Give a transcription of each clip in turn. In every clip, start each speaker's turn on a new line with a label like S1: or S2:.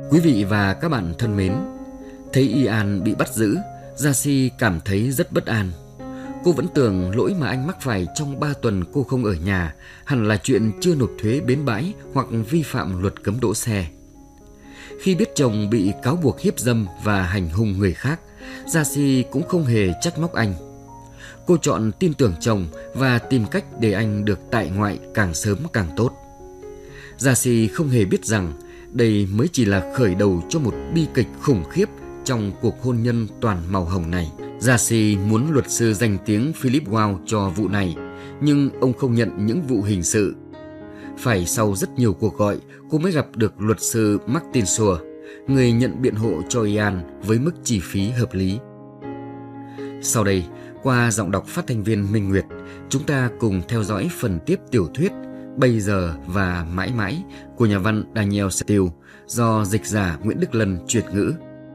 S1: Quý vị và các bạn thân mến, thấy Ian bị bắt giữ, Jacy cảm thấy rất bất an. Cô vẫn tưởng lỗi mà anh mắc phải trong 3 tuần cô không ở nhà hẳn là chuyện chưa nộp thuế bến bãi hoặc vi phạm luật cấm đỗ xe. Khi biết chồng bị cáo buộc hiếp dâm và hành hung người khác, Jacy cũng không hề trách móc anh. Cô chọn tin tưởng chồng và tìm cách để anh được tại ngoại càng sớm càng tốt. Jacy không hề biết rằng đây mới chỉ là khởi đầu cho một bi kịch khủng khiếp trong cuộc hôn nhân toàn màu hồng này. Jacy muốn luật sư danh tiếng Philip Wow cho vụ này, nhưng ông không nhận những vụ hình sự. Phải sau rất nhiều cuộc gọi, cô mới gặp được luật sư Martin Shore, người nhận biện hộ cho Ian với mức chi phí hợp lý. Sau đây, qua giọng đọc phát thanh viên Minh Nguyệt, chúng ta cùng theo dõi phần tiếp tiểu thuyết Bây giờ và mãi mãi của nhà văn Daniel Steele do dịch giả Nguyễn Đức Lân chuyển ngữ.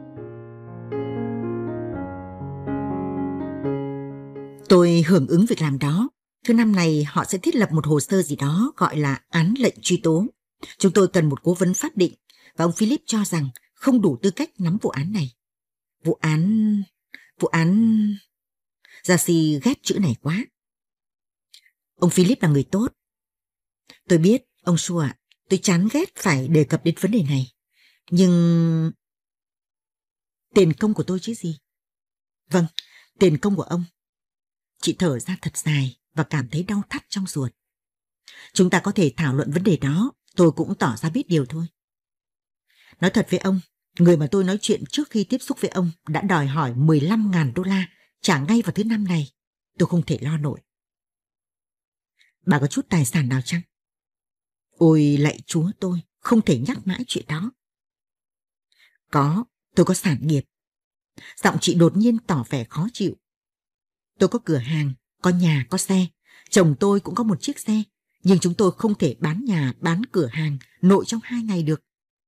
S2: Tôi hưởng ứng việc làm đó. Thứ năm này họ sẽ thiết lập một hồ sơ gì đó gọi là án lệnh truy tố. Chúng tôi cần một cố vấn pháp định và ông Philip cho rằng không đủ tư cách nắm vụ án này. Vụ án... Jacy ghét chữ này quá. Ông Philip là người tốt. Tôi biết, ông Shore ạ, tôi chán ghét phải đề cập đến vấn đề này. Nhưng... tiền công của tôi chứ gì? Vâng, tiền công của ông. Chị thở ra thật dài và cảm thấy đau thắt trong ruột. Chúng ta có thể thảo luận vấn đề đó, tôi cũng tỏ ra biết điều thôi. Nói thật với ông, người mà tôi nói chuyện trước khi tiếp xúc với ông đã đòi hỏi $15,000 trả ngay vào thứ năm này. Tôi không thể lo nổi. Bà có chút tài sản nào chăng? Ôi lạy Chúa tôi, không thể nhắc mãi chuyện đó. Có, tôi có sản nghiệp. Giọng chị đột nhiên tỏ vẻ khó chịu. Tôi có cửa hàng, có nhà, có xe. Chồng tôi cũng có một chiếc xe. Nhưng chúng tôi không thể bán nhà, bán cửa hàng nội trong 2 ngày được.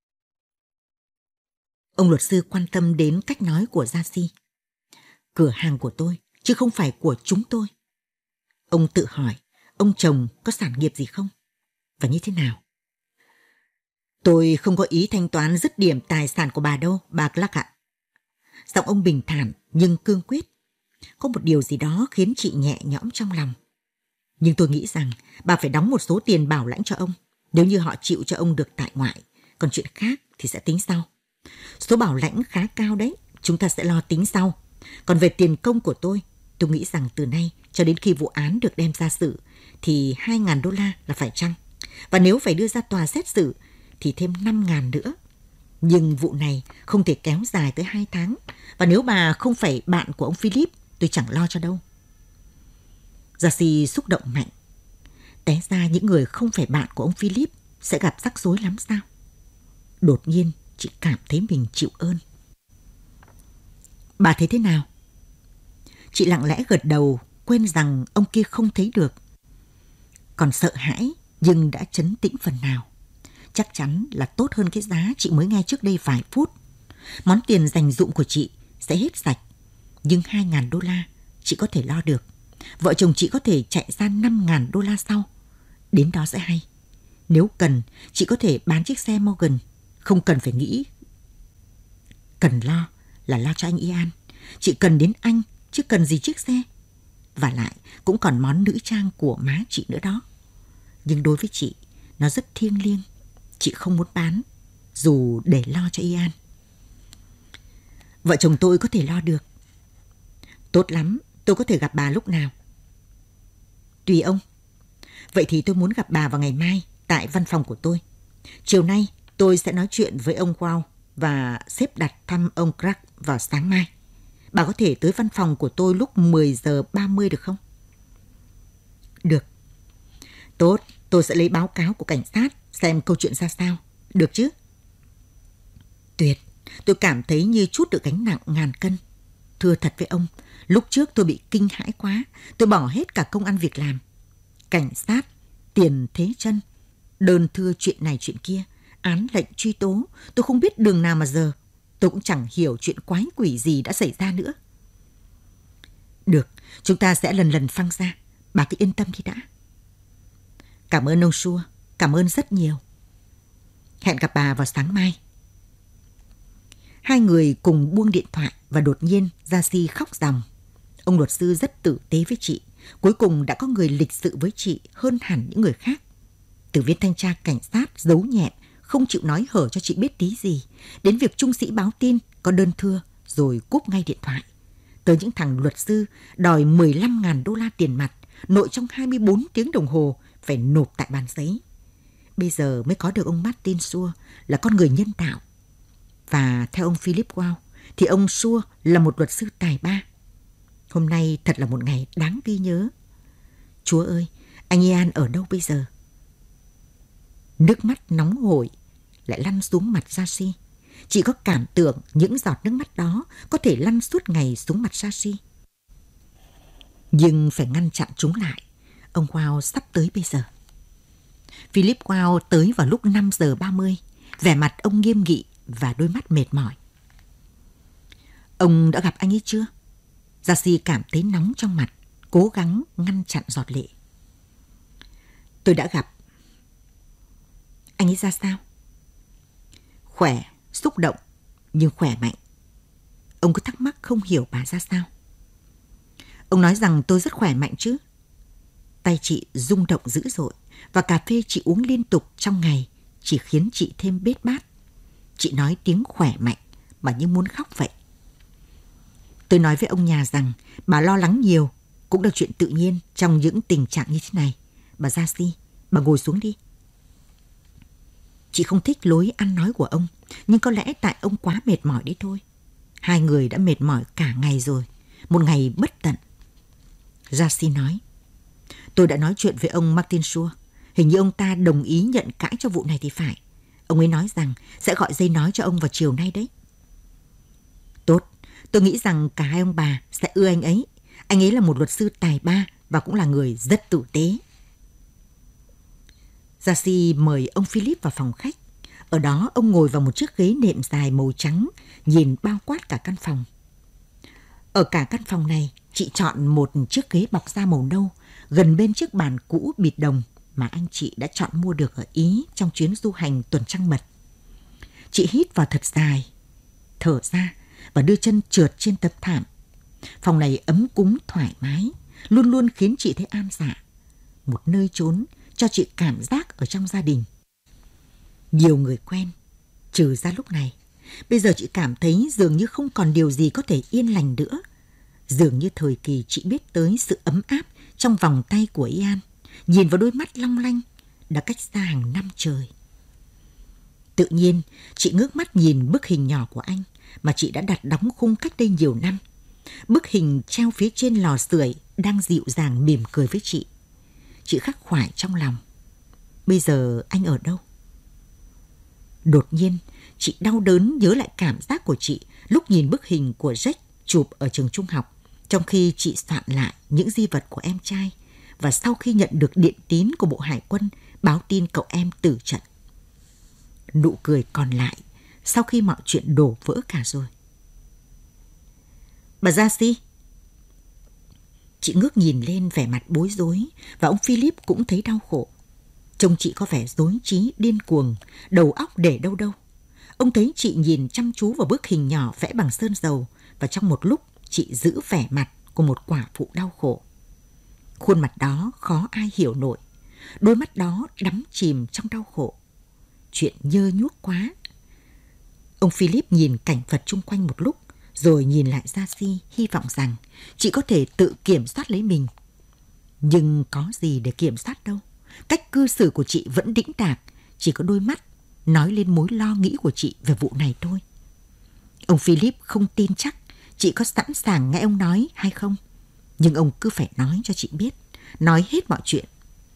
S2: Ông luật sư quan tâm đến cách nói của Jacy. Cửa hàng của tôi, chứ không phải của chúng tôi. Ông tự hỏi, ông chồng có sản nghiệp gì không? Và như thế nào? Tôi không có ý thanh toán dứt điểm tài sản của bà đâu, bà Clark ạ. Giọng ông bình thản nhưng cương quyết. Có một điều gì đó khiến chị nhẹ nhõm trong lòng. Nhưng tôi nghĩ rằng bà phải đóng một số tiền bảo lãnh cho ông, nếu như họ chịu cho ông được tại ngoại. Còn chuyện khác thì sẽ tính sau. Số bảo lãnh khá cao đấy, chúng ta sẽ lo tính sau. Còn về tiền công của tôi nghĩ rằng từ nay cho đến khi vụ án được đem ra xử thì $2,000 là phải chăng. Và nếu phải đưa ra tòa xét xử thì thêm 5.000 nữa. Nhưng vụ này không thể kéo dài tới 2 tháng. Và nếu bà không phải bạn của ông Philip, tôi chẳng lo cho đâu. Jacy xúc động mạnh. Té ra những người không phải bạn của ông Philip sẽ gặp rắc rối lắm sao? Đột nhiên chị cảm thấy mình chịu ơn. Bà thấy thế nào? Chị lặng lẽ gật đầu, quên rằng ông kia không thấy được. Còn sợ hãi nhưng đã trấn tĩnh phần nào. Chắc chắn là tốt hơn cái giá chị mới nghe trước đây vài phút. Món tiền dành dụm của chị sẽ hết sạch. Nhưng $2,000 chị có thể lo được. Vợ chồng chị có thể chạy ra $5,000 sau. Đến đó sẽ hay. Nếu cần, chị có thể bán chiếc xe Morgan. Không cần phải nghĩ. Cần lo là lo cho anh Ian. Chị cần đến anh, chứ cần gì chiếc xe. Và lại cũng còn món nữ trang của má chị nữa đó. Nhưng đối với chị, nó rất thiêng liêng. Chị không muốn bán, dù để lo cho Ian. Vợ chồng tôi có thể lo được. Tốt lắm, tôi có thể gặp bà lúc nào? Tùy ông. Vậy thì tôi muốn gặp bà vào ngày mai tại văn phòng của tôi. Chiều nay tôi sẽ nói chuyện với ông Wow và xếp đặt thăm ông Clark vào sáng mai. Bà có thể tới văn phòng của tôi lúc 10:30 được không? Được. Tốt, tôi sẽ lấy báo cáo của cảnh sát xem câu chuyện ra sao. Được chứ? Tuyệt, tôi cảm thấy như trút được gánh nặng ngàn cân. Thưa thật với ông, lúc trước tôi bị kinh hãi quá. Tôi bỏ hết cả công ăn việc làm. Cảnh sát, tiền thế chân, đơn thưa chuyện này chuyện kia, án lệnh truy tố. Tôi không biết đường nào mà giờ. Tôi cũng chẳng hiểu chuyện quái quỷ gì đã xảy ra nữa. Được, chúng ta sẽ lần lần phăng ra. Bà cứ yên tâm đi đã. Cảm ơn ông Shore, cảm ơn rất nhiều. Hẹn gặp bà vào sáng mai. Hai người cùng buông điện thoại và đột nhiên Gia-si khóc ròng. Ông luật sư rất tử tế với chị. Cuối cùng đã có người lịch sự với chị hơn hẳn những người khác. Từ viên thanh tra cảnh sát giấu nhẹm, không chịu nói hở cho chị biết tí gì, đến việc trung sĩ báo tin có đơn thưa rồi cúp ngay điện thoại. Tới những thằng luật sư đòi 15.000 đô la tiền mặt, nội trong 24 tiếng đồng hồ phải nộp tại bàn giấy. Bây giờ mới có được ông Martin Schur là con người nhân tạo. Và theo ông Philip Wow thì ông Schur là một luật sư tài ba. Hôm nay thật là một ngày đáng ghi nhớ. Chúa ơi, anh Ian ở đâu bây giờ? Nước mắt nóng hổi lại lăn xuống mặt Gia-si. Chị có cảm tưởng những giọt nước mắt đó có thể lăn suốt ngày xuống mặt Gia-si. Nhưng phải ngăn chặn chúng lại. Ông Wow sắp tới bây giờ. Philip Wow tới vào lúc 5 giờ 30. Vẻ mặt ông nghiêm nghị và đôi mắt mệt mỏi. Ông đã gặp anh ấy chưa? Gia-si cảm thấy nóng trong mặt, cố gắng ngăn chặn giọt lệ. Tôi đã gặp. Anh ấy ra sao? Khỏe, xúc động, nhưng khỏe mạnh. Ông cứ thắc mắc không hiểu bà ra sao. Ông nói rằng tôi rất khỏe mạnh chứ. Tay chị rung động dữ dội và cà phê chị uống liên tục trong ngày chỉ khiến chị thêm bết bát. Chị nói tiếng khỏe mạnh mà như muốn khóc vậy. Tôi nói với ông nhà rằng bà lo lắng nhiều cũng là chuyện tự nhiên trong những tình trạng như thế này. Bà Gia-si, bà ngồi xuống đi. Chị không thích lối ăn nói của ông, nhưng có lẽ tại ông quá mệt mỏi đấy thôi. Hai người đã mệt mỏi cả ngày rồi, một ngày bất tận. Gia-si nói, tôi đã nói chuyện với ông Martin Schur. Hình như ông ta đồng ý nhận cãi cho vụ này thì phải. Ông ấy nói rằng sẽ gọi dây nói cho ông vào chiều nay đấy. Tốt, tôi nghĩ rằng cả hai ông bà sẽ ưa anh ấy. Anh ấy là một luật sư tài ba và cũng là người rất tử tế. Gia-si mời ông Philip vào phòng khách. Ở đó ông ngồi vào một chiếc ghế nệm dài màu trắng, nhìn bao quát cả căn phòng. Ở cả căn phòng này, chị chọn một chiếc ghế bọc da màu nâu, gần bên chiếc bàn cũ bịt đồng mà anh chị đã chọn mua được ở Ý trong chuyến du hành tuần trăng mật. Chị hít vào thật dài, thở ra và đưa chân trượt trên tấm thảm. Phòng này ấm cúng thoải mái, luôn luôn khiến chị thấy an dạ. Một nơi trốn cho chị cảm giác ở trong gia đình. Nhiều người quen, trừ ra lúc này. Bây giờ chị cảm thấy dường như không còn điều gì có thể yên lành nữa. Dường như thời kỳ chị biết tới sự ấm áp trong vòng tay của Ian, nhìn vào đôi mắt long lanh, đã cách xa hàng năm trời. Tự nhiên, chị ngước mắt nhìn bức hình nhỏ của anh mà chị đã đặt đóng khung cách đây nhiều năm. Bức hình treo phía trên lò sưởi đang dịu dàng mỉm cười với chị. Chị khắc khoải trong lòng. Bây giờ anh ở đâu? Đột nhiên, chị đau đớn nhớ lại cảm giác của chị lúc nhìn bức hình của Jack chụp ở trường trung học, trong khi chị soạn lại những di vật của em trai và sau khi nhận được điện tín của Bộ Hải quân báo tin cậu em tử trận. Nụ cười còn lại sau khi mọi chuyện đổ vỡ cả rồi. Bà Gia-si. Chị ngước nhìn lên vẻ mặt bối rối và ông Philip cũng thấy đau khổ. Trông chị có vẻ rối trí, điên cuồng, đầu óc để đâu đâu. Ông thấy chị nhìn chăm chú vào bức hình nhỏ vẽ bằng sơn dầu và trong một lúc chị giữ vẻ mặt của một quả phụ đau khổ. Khuôn mặt đó khó ai hiểu nổi. Đôi mắt đó đắm chìm trong đau khổ. Chuyện nhơ nhuốc quá. Ông Philip nhìn cảnh vật chung quanh một lúc rồi nhìn lại Gia-si, hy vọng rằng chị có thể tự kiểm soát lấy mình. Nhưng có gì để kiểm soát đâu. Cách cư xử của chị vẫn đĩnh đạc, chỉ có đôi mắt nói lên mối lo nghĩ của chị về vụ này thôi. Ông Philip không tin chắc chị có sẵn sàng nghe ông nói hay không, nhưng ông cứ phải nói cho chị biết, nói hết mọi chuyện.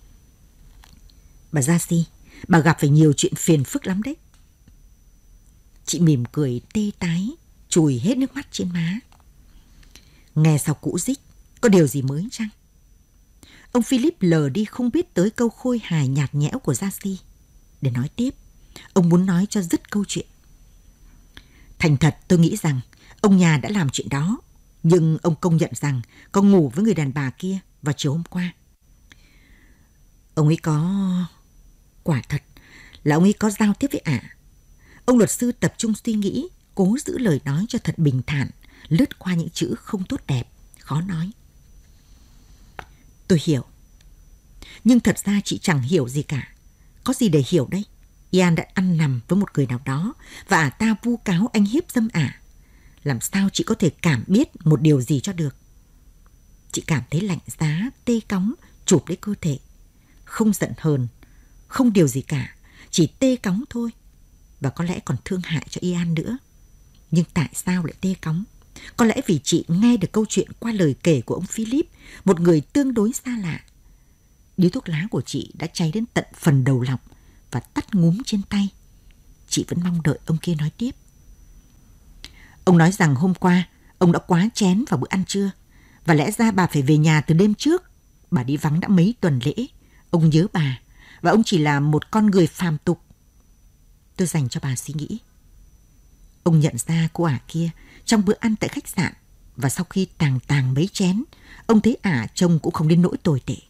S2: Bà Gia-si, bà gặp phải nhiều chuyện phiền phức lắm đấy. Chị mỉm cười tê tái, chùi hết nước mắt trên má. Nghe sao cũ dích, có điều gì mới chăng? Ông Philip lờ đi không biết tới câu khôi hài nhạt nhẽo của Gia-si. Để nói tiếp, ông muốn nói cho dứt câu chuyện. Thành thật tôi nghĩ rằng ông nhà đã làm chuyện đó, nhưng ông công nhận rằng có ngủ với người đàn bà kia vào chiều hôm qua. Ông ấy có... Quả thật là ông ấy có giao tiếp với ả. Ông luật sư tập trung suy nghĩ, cố giữ lời nói cho thật bình thản, lướt qua những chữ không tốt đẹp, khó nói. Tôi hiểu. Nhưng thật ra chị chẳng hiểu gì cả. Có gì để hiểu đây? Ian đã ăn nằm với một người nào đó và ả ta vu cáo anh hiếp dâm ả. Làm sao chị có thể cảm biết một điều gì cho được? Chị cảm thấy lạnh giá, tê cóng, chụp lấy cơ thể. Không giận hờn, không điều gì cả, chỉ tê cóng thôi. Và có lẽ còn thương hại cho Ian nữa. Nhưng tại sao lại tê cóng? Có lẽ vì chị nghe được câu chuyện qua lời kể của ông Philip, một người tương đối xa lạ. Điếu thuốc lá của chị đã cháy đến tận phần đầu lọc và tắt ngúm trên tay. Chị vẫn mong đợi ông kia nói tiếp. Ông nói rằng hôm qua ông đã quá chén vào bữa ăn trưa, và lẽ ra bà phải về nhà từ đêm trước. Bà đi vắng đã mấy tuần lễ. Ông nhớ bà, và ông chỉ là một con người phàm tục. Tôi dành cho bà suy nghĩ. Ông nhận ra cô ả kia trong bữa ăn tại khách sạn, và sau khi tàng mấy chén, ông thấy ả trông cũng không đến nỗi tồi tệ.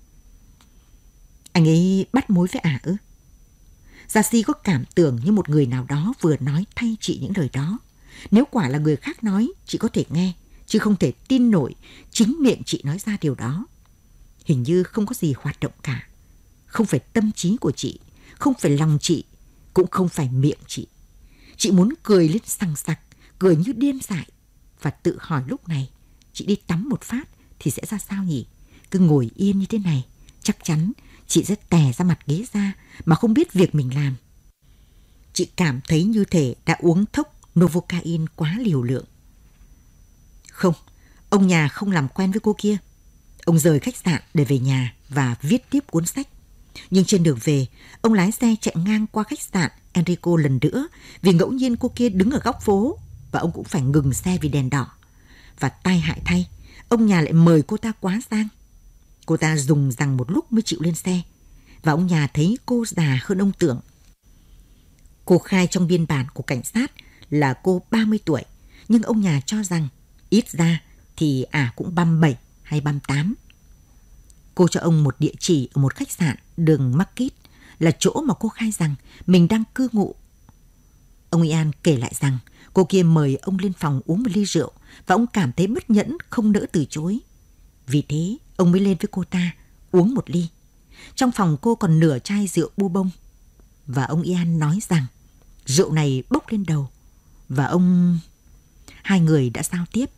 S2: Anh ấy bắt mối với ả ư? Gia-si có cảm tưởng như một người nào đó vừa nói thay chị những lời đó. Nếu quả là người khác nói, chị có thể nghe, chứ không thể tin nổi chính miệng chị nói ra điều đó. Hình như không có gì hoạt động cả. Không phải tâm trí của chị, không phải lòng chị, cũng không phải miệng chị. Chị muốn cười lên sằng sặc, cười như điên dại, và tự hỏi lúc này chị đi tắm một phát thì sẽ ra sao nhỉ? Cứ ngồi yên như thế này, chắc chắn chị sẽ tè ra mặt ghế ra mà không biết việc mình làm. Chị cảm thấy như thể đã uống thốc Novocaine quá liều lượng. Không, ông nhà không làm quen với cô kia. Ông rời khách sạn để về nhà và viết tiếp cuốn sách. Nhưng trên đường về, ông lái xe chạy ngang qua khách sạn Enrico lần nữa vì ngẫu nhiên cô kia đứng ở góc phố và ông cũng phải ngừng xe vì đèn đỏ. Và tai hại thay, ông nhà lại mời cô ta quá giang. Cô ta dùng rằng một lúc mới chịu lên xe, và ông nhà thấy cô già hơn ông tưởng. Cô khai trong biên bản của cảnh sát là cô 30 tuổi, nhưng ông nhà cho rằng ít ra thì ả cũng 37 hay 38. Cô cho ông một địa chỉ ở một khách sạn đường Market, là chỗ mà cô khai rằng mình đang cư ngụ. Ông Ian kể lại rằng cô kia mời ông lên phòng uống một ly rượu và ông cảm thấy bất nhẫn không nỡ từ chối. Vì thế ông mới lên với cô ta uống một ly. Trong phòng cô còn nửa chai rượu bu bông. Và ông Ian nói rằng rượu này bốc lên đầu. Và hai người đã giao tiếp.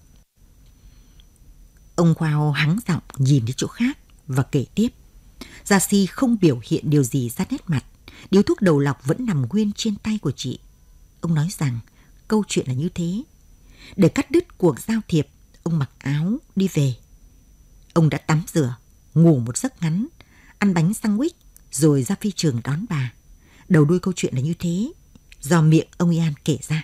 S2: Ông Wow hắng giọng nhìn đến chỗ khác và kể tiếp. Gia-si không biểu hiện điều gì ra nét mặt. Điếu thuốc đầu lọc vẫn nằm nguyên trên tay của chị. Ông nói rằng câu chuyện là như thế. Để cắt đứt cuộc giao thiệp, ông mặc áo đi về. Ông đã tắm rửa, ngủ một giấc ngắn, ăn bánh sandwich rồi ra phi trường đón bà. Đầu đuôi câu chuyện là như thế, do miệng ông Ian kể ra.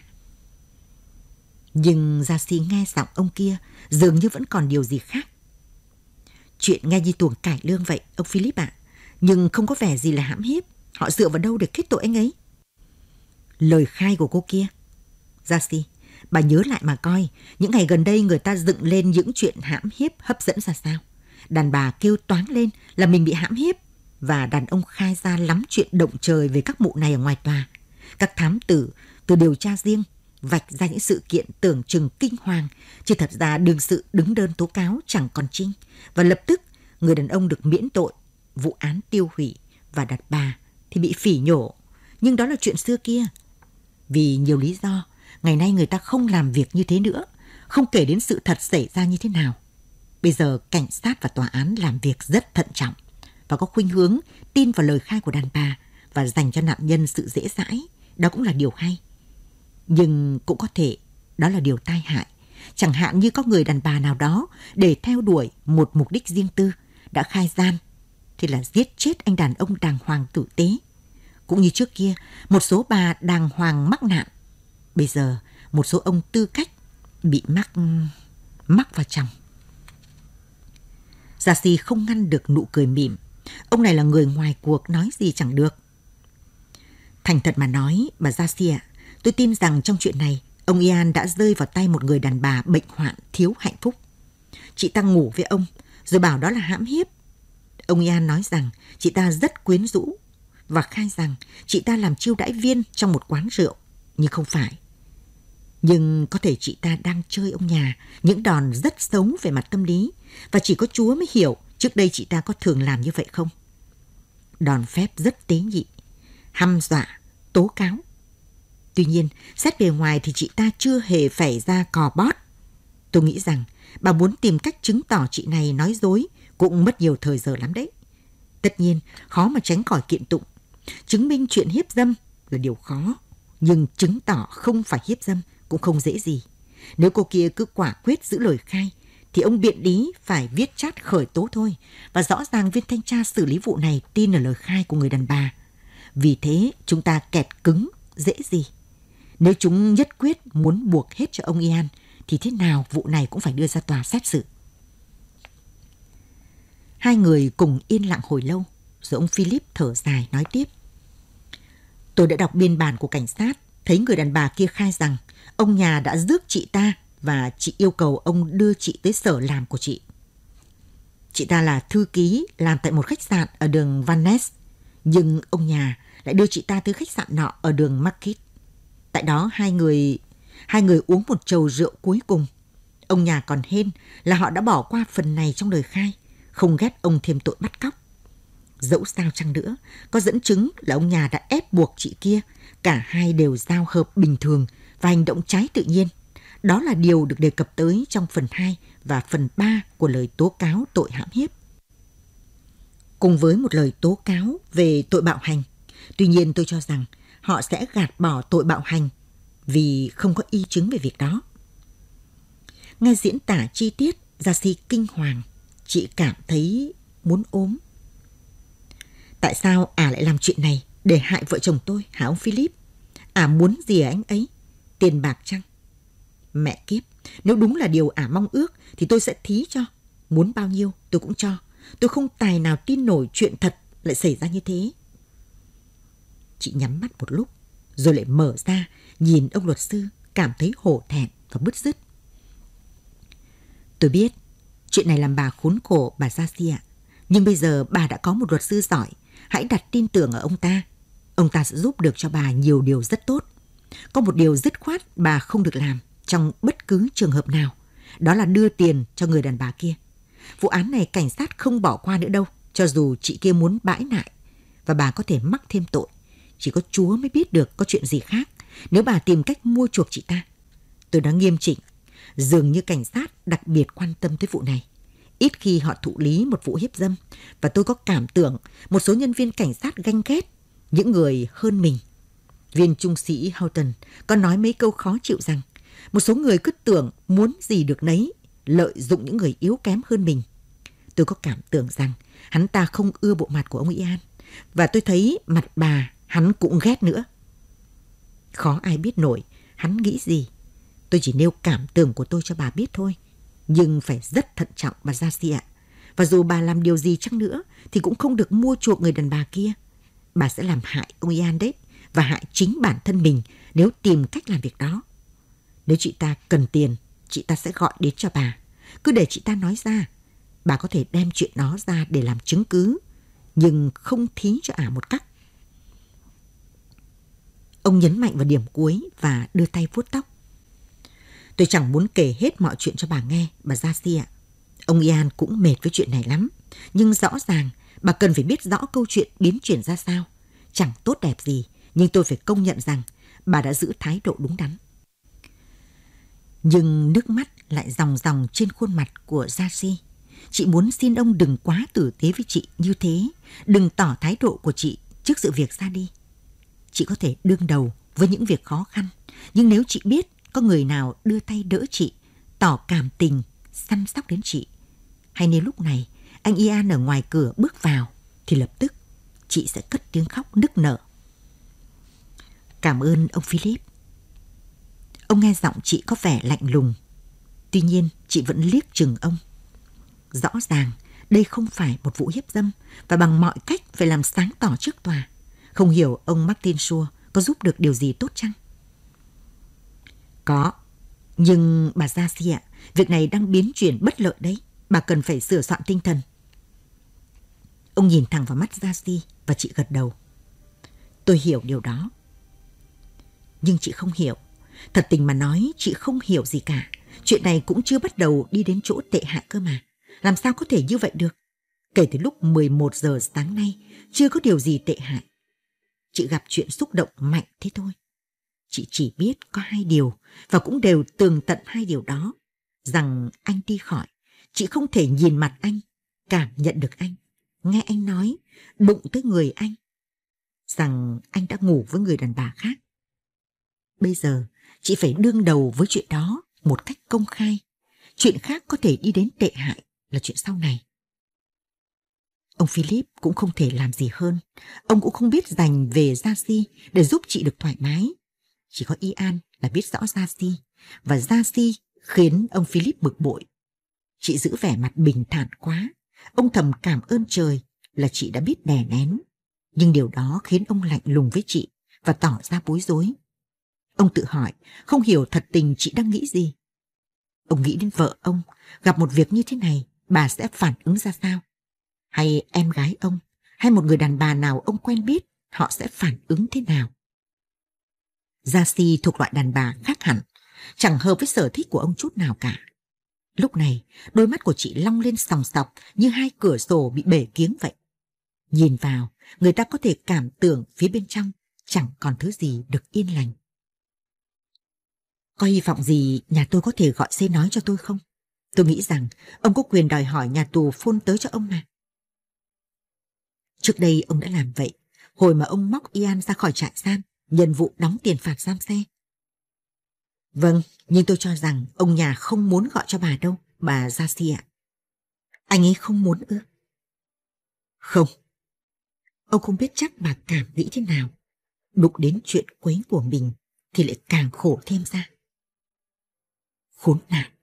S2: Nhưng Gia-si nghe giọng ông kia dường như vẫn còn điều gì khác. Chuyện nghe như tuồng cải lương vậy, ông Philip ạ. Nhưng không có vẻ gì là hãm hiếp. Họ dựa vào đâu để kết tội anh ấy? Lời khai của cô kia. Gia-si, bà nhớ lại mà coi, những ngày gần đây người ta dựng lên những chuyện hãm hiếp hấp dẫn ra sao. Đàn bà kêu toáng lên là mình bị hãm hiếp, và đàn ông khai ra lắm chuyện động trời về các mụ này ở ngoài tòa. Các thám tử từ điều tra riêng vạch ra những sự kiện tưởng chừng kinh hoàng, chứ thật ra đương sự đứng đơn tố cáo chẳng còn trinh, và lập tức người đàn ông được miễn tội, vụ án tiêu hủy, và đàn bà thì bị phỉ nhổ. Nhưng đó là chuyện xưa kia. Vì nhiều lý do, ngày nay người ta không làm việc như thế nữa, không kể đến sự thật xảy ra như thế nào. Bây giờ cảnh sát và tòa án làm việc rất thận trọng và có khuynh hướng tin vào lời khai của đàn bà và dành cho nạn nhân sự dễ dãi. Đó cũng là điều hay. Nhưng cũng có thể đó là điều tai hại. Chẳng hạn như có người đàn bà nào đó để theo đuổi một mục đích riêng tư đã khai gian thì là giết chết anh đàn ông đàng hoàng tử tế. Cũng như trước kia, một số bà đàng hoàng mắc nạn. Bây giờ, một số ông tư cách bị mắc vào trong. Gia-si không ngăn được nụ cười mỉm. Ông này là người ngoài cuộc, nói gì chẳng được. Thành thật mà nói, bà Gia-si ạ, tôi tin rằng trong chuyện này, ông Ian đã rơi vào tay một người đàn bà bệnh hoạn thiếu hạnh phúc. Chị ta ngủ với ông, rồi bảo đó là hãm hiếp. Ông Ian nói rằng chị ta rất quyến rũ và khai rằng chị ta làm chiêu đãi viên trong một quán rượu, nhưng không phải. Nhưng có thể chị ta đang chơi ông nhà những đòn rất xấu về mặt tâm lý, và chỉ có Chúa mới hiểu trước đây chị ta có thường làm như vậy không. Đòn phép rất tế nhị, hăm dọa, tố cáo. Tuy nhiên, xét bề ngoài thì chị ta chưa hề phải ra cò bót. Tôi nghĩ rằng bà muốn tìm cách chứng tỏ chị này nói dối cũng mất nhiều thời giờ lắm đấy. Tất nhiên, khó mà tránh khỏi kiện tụng. Chứng minh chuyện hiếp dâm là điều khó, nhưng chứng tỏ không phải hiếp dâm cũng không dễ gì. Nếu cô kia cứ quả quyết giữ lời khai, thì ông biện lý phải viết chát khởi tố thôi. Và rõ ràng viên thanh tra xử lý vụ này tin ở lời khai của người đàn bà. Vì thế chúng ta kẹt cứng, dễ gì. Nếu chúng nhất quyết muốn buộc hết cho ông Ian, thì thế nào vụ này cũng phải đưa ra tòa xét xử. Hai người cùng yên lặng hồi lâu, rồi ông Philip thở dài nói tiếp. Tôi đã đọc biên bản của cảnh sát, thấy người đàn bà kia khai rằng ông nhà đã rước chị ta và chị yêu cầu ông đưa chị tới sở làm của chị. Chị ta là thư ký làm tại một khách sạn ở đường Van Ness, nhưng ông nhà lại đưa chị ta tới khách sạn nọ ở đường Market. Tại đó hai người uống một chầu rượu cuối cùng. Ông nhà còn hên là họ đã bỏ qua phần này trong lời khai, không ghét ông thêm tội bắt cóc. Dẫu sao chăng nữa, có dẫn chứng là ông nhà đã ép buộc chị kia. Cả hai đều giao hợp bình thường và hành động trái tự nhiên. Đó là điều được đề cập tới trong phần 2 và phần 3 của lời tố cáo tội hãm hiếp, cùng với một lời tố cáo về tội bạo hành. Tuy nhiên tôi cho rằng họ sẽ gạt bỏ tội bạo hành vì không có y chứng về việc đó. Nghe diễn tả chi tiết, Darcy kinh hoàng. Chị cảm thấy muốn ốm. Tại sao lại làm chuyện này để hại vợ chồng tôi hả ông Philip? Muốn gì ở anh ấy? Tiền bạc chăng? Mẹ kiếp, nếu đúng là điều mong ước thì tôi sẽ thí cho. Muốn bao nhiêu tôi cũng cho. Tôi không tài nào tin nổi chuyện thật lại xảy ra như thế. Chị nhắm mắt một lúc, rồi lại mở ra, nhìn ông luật sư, cảm thấy hổ thẹn và bứt rứt. Tôi biết, chuyện này làm bà khốn khổ, bà Darcy ạ. Nhưng bây giờ bà đã có một luật sư giỏi, hãy đặt tin tưởng ở ông ta. Ông ta sẽ giúp được cho bà nhiều điều rất tốt. Có một điều dứt khoát bà không được làm trong bất cứ trường hợp nào, đó là đưa tiền cho người đàn bà kia. Vụ án này cảnh sát không bỏ qua nữa đâu, cho dù chị kia muốn bãi nại, và bà có thể mắc thêm tội. Chỉ có Chúa mới biết được có chuyện gì khác nếu bà tìm cách mua chuộc chị ta. Tôi đã nghiêm chỉnh. Dường như cảnh sát đặc biệt quan tâm tới vụ này. Ít khi họ thụ lý một vụ hiếp dâm, và tôi có cảm tưởng một số nhân viên cảnh sát ganh ghét những người hơn mình. Viên trung sĩ Houghton có nói mấy câu khó chịu rằng một số người cứ tưởng muốn gì được nấy, lợi dụng những người yếu kém hơn mình. Tôi có cảm tưởng rằng hắn ta không ưa bộ mặt của ông Ian, và tôi thấy mặt bà hắn cũng ghét nữa. Khó ai biết nổi hắn nghĩ gì. Tôi chỉ nêu cảm tưởng của tôi cho bà biết thôi. Nhưng phải rất thận trọng bà Darcy ạ. Và dù bà làm điều gì chăng nữa thì cũng không được mua chuộc người đàn bà kia. Bà sẽ làm hại ông Ian đấy, và hại chính bản thân mình nếu tìm cách làm việc đó. Nếu chị ta cần tiền, chị ta sẽ gọi đến cho bà. Cứ để chị ta nói ra. Bà có thể đem chuyện đó ra để làm chứng cứ, nhưng không thí cho một cách. Ông nhấn mạnh vào điểm cuối và đưa tay vuốt tóc. Tôi chẳng muốn kể hết mọi chuyện cho bà nghe, bà Darcy ạ. Ông Ian cũng mệt với chuyện này lắm. Nhưng rõ ràng bà cần phải biết rõ câu chuyện biến chuyển ra sao. Chẳng tốt đẹp gì, nhưng tôi phải công nhận rằng bà đã giữ thái độ đúng đắn. Nhưng nước mắt lại ròng ròng trên khuôn mặt của Darcy. Chị muốn xin ông đừng quá tử tế với chị như thế. Đừng tỏ thái độ của chị trước sự việc ra đi. Chị có thể đương đầu với những việc khó khăn, nhưng nếu chị biết có người nào đưa tay đỡ chị, tỏ cảm tình, săn sóc đến chị, hay nếu lúc này anh Ian ở ngoài cửa bước vào, thì lập tức chị sẽ cất tiếng khóc nức nở. Cảm ơn ông Philip. Ông nghe giọng chị có vẻ lạnh lùng. Tuy nhiên chị vẫn liếc chừng ông. Rõ ràng đây không phải một vụ hiếp dâm, và bằng mọi cách phải làm sáng tỏ trước tòa. Không hiểu ông Martin Shaw có giúp được điều gì tốt chăng? Có. Nhưng bà Darcy ạ, việc này đang biến chuyển bất lợi đấy. Bà cần phải sửa soạn tinh thần. Ông nhìn thẳng vào mắt Darcy và chị gật đầu. Tôi hiểu điều đó. Nhưng chị không hiểu. Thật tình mà nói, chị không hiểu gì cả. Chuyện này cũng chưa bắt đầu đi đến chỗ tệ hại cơ mà. Làm sao có thể như vậy được? Kể từ lúc 11 giờ sáng nay, chưa có điều gì tệ hại. Chị gặp chuyện xúc động mạnh thế thôi. Chị chỉ biết có 2 điều, và cũng đều tường tận 2 điều đó. Rằng anh đi khỏi, chị không thể nhìn mặt anh, cảm nhận được anh, nghe anh nói, đụng tới người anh. Rằng anh đã ngủ với người đàn bà khác. Bây giờ, chị phải đương đầu với chuyện đó một cách công khai. Chuyện khác có thể đi đến tệ hại là chuyện sau này. Ông Philip cũng không thể làm gì hơn. Ông cũng không biết dành về Gia-si để giúp chị được thoải mái. Chỉ có Ian là biết rõ Gia-si, và Gia-si khiến ông Philip bực bội. Chị giữ vẻ mặt bình thản quá. Ông thầm cảm ơn trời là chị đã biết đè nén. Nhưng điều đó khiến ông lạnh lùng với chị và tỏ ra bối rối. Ông tự hỏi, không hiểu thật tình chị đang nghĩ gì. Ông nghĩ đến vợ ông, gặp một việc như thế này, bà sẽ phản ứng ra sao? Hay em gái ông, hay một người đàn bà nào ông quen biết, họ sẽ phản ứng thế nào? Gia-si thuộc loại đàn bà khác hẳn, chẳng hợp với sở thích của ông chút nào cả. Lúc này, đôi mắt của chị long lên sòng sọc như 2 cửa sổ bị bể kiếng vậy. Nhìn vào, người ta có thể cảm tưởng phía bên trong chẳng còn thứ gì được yên lành. Có hy vọng gì nhà tôi có thể gọi xe nói cho tôi không? Tôi nghĩ rằng ông có quyền đòi hỏi nhà tù phone tới cho ông mà. Trước đây ông đã làm vậy, hồi mà ông móc Ian ra khỏi trại giam, nhân vụ đóng tiền phạt giam xe. Vâng, nhưng tôi cho rằng ông nhà không muốn gọi cho bà đâu, bà Gia-si ạ. Anh ấy không muốn ư? Không. Ông không biết chắc bà cảm nghĩ thế nào. Đụng đến chuyện quấy của mình thì lại càng khổ thêm ra. Khốn nạn.